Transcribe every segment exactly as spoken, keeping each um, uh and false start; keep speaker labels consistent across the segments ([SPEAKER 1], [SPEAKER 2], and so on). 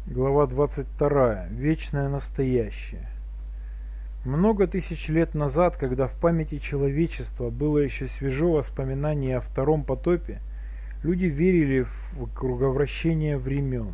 [SPEAKER 1] Глава двадцать вторая. Вечное настоящее. Много тысяч лет назад, когда в памяти человечества было еще свежо воспоминание о втором потопе, люди верили в круговращение времен,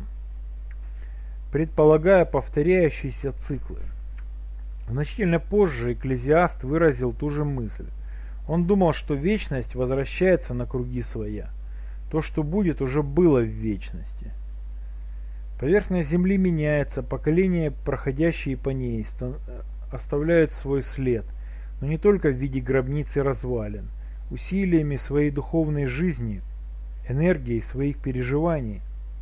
[SPEAKER 1] предполагая повторяющиеся циклы. Значительно позже Экклезиаст выразил ту же мысль. Он думал, что вечность возвращается на круги своя. То, что будет, уже было в вечности. Поверхность Земли меняется, поколения, проходящие по ней, оставляют свой след, но не только в виде гробниц и развалин. Усилиями своей духовной жизни, энергией своих переживаний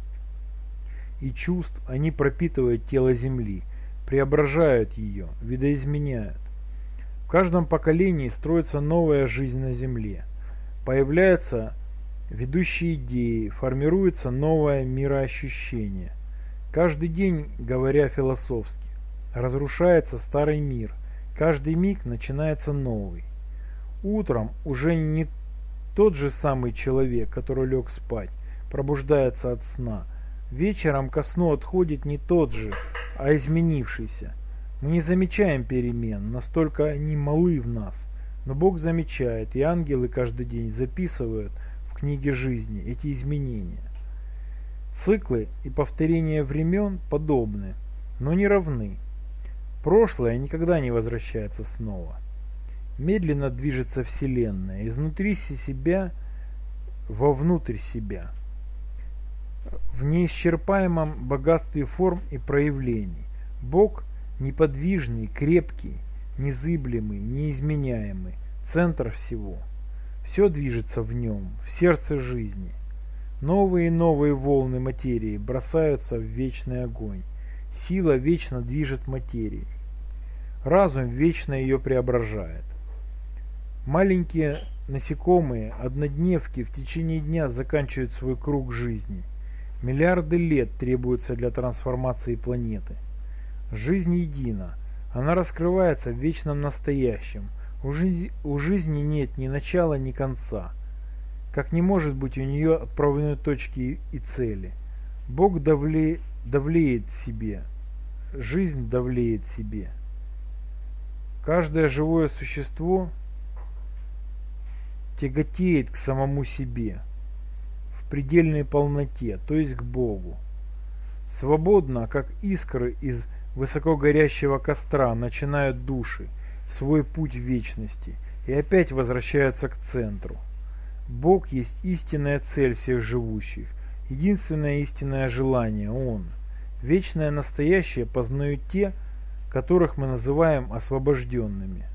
[SPEAKER 1] и чувств они пропитывают тело Земли, преображают ее, видоизменяют. В каждом поколении строится новая жизнь на Земле. Появляются ведущие идеи, формируется новое мироощущение. Каждый день, говоря философски, разрушается старый мир, каждый миг начинается новый. Утром уже не тот же самый человек, который лег спать, пробуждается от сна. Вечером ко сну отходит не тот же, а изменившийся. Мы не замечаем перемен, настолько они малы в нас. Но Бог замечает, и ангелы каждый день записывают в книге жизни эти изменения. Циклы и повторения времен подобны, но не равны. Прошлое никогда не возвращается снова. Медленно движется Вселенная, изнутри себя вовнутрь себя, в неисчерпаемом богатстве форм и проявлений. Бог неподвижный, крепкий, незыблемый, неизменяемый, центр всего. Все движется в нем, в сердце жизни. Новые и новые волны материи бросаются в вечный огонь. Сила вечно движет материей. Разум вечно ее преображает. Маленькие насекомые, однодневки в течение дня заканчивают свой круг жизни. Миллиарды лет требуются для трансформации планеты. Жизнь едина. Она раскрывается в вечном настоящем. У жизни, у жизни нет ни начала, ни конца. Как не может быть у нее отправной точки и цели. Бог давле, давлеет себе. Жизнь давлеет себе. Каждое живое существо тяготеет к самому себе, в предельной полноте, то есть к Богу. Свободно, как искры из высоко горящего костра, начинают души свой путь в вечности и опять возвращаются к центру. Бог есть истинная цель всех живущих, единственное истинное желание Он. Вечное настоящее познают те, которых мы называем освобожденными.